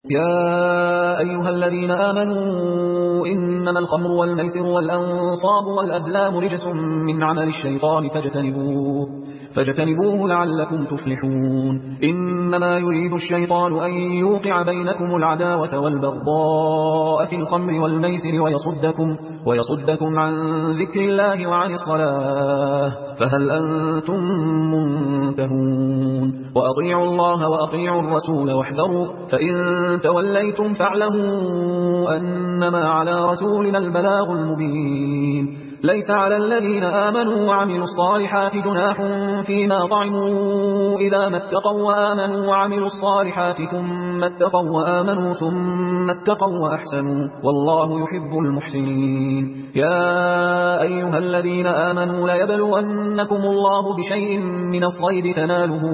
يا أيها الذين آمنوا إنما الخمر والميسر والأنصاب والأزلام رجس من عمل الشيطان فاجتنبوه لعلكم تفلحون. إنما يريد الشيطان أن يوقع بينكم العداوة والبغضاء في الخمر والميسر ويصدكم عن ذكر الله وعن الصلاة فهل أنتم منتهون. وأطيعوا الله وأطيعوا الرسول واحذروا فإن توليتم فاعلموا أنما على رسولنا البلاغ المبين. ليس على الذين آمنوا وعملوا الصالحات جناح فيما طعموا إذا ما اتقوا وآمنوا وعملوا الصالحات ثم اتقوا وآمنوا ثم اتقوا وأحسنوا والله يحب المحسنين. يا أيها الذين آمنوا ليبلونكم الله بشيء من الصيد تناله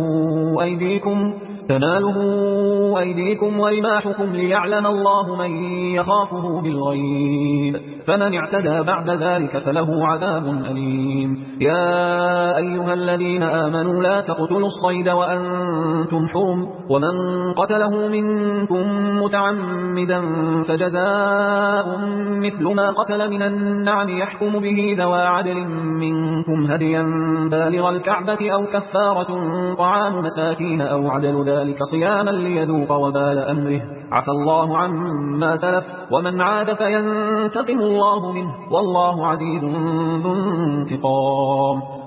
أيديكم ورماحكم ليعلم الله من يخافه بالغيب فمن اعتدى بعد ذلك فله عذاب أليم. يا أيها الذين آمنوا لا تقتلوا الصيد وأنتم حرم ومن قتله منكم متعمدا فجزاء مثل ما قتل من النعم يحكم به ذوى عدل منكم هديا بالغ الكعبة أو كفارة طعام مساكين أو عدل ذلك صياما ليذوق وبال أمره عفى الله عما سلف ومن عاد فينتقم الله منه والله عزيز ذو انتقام.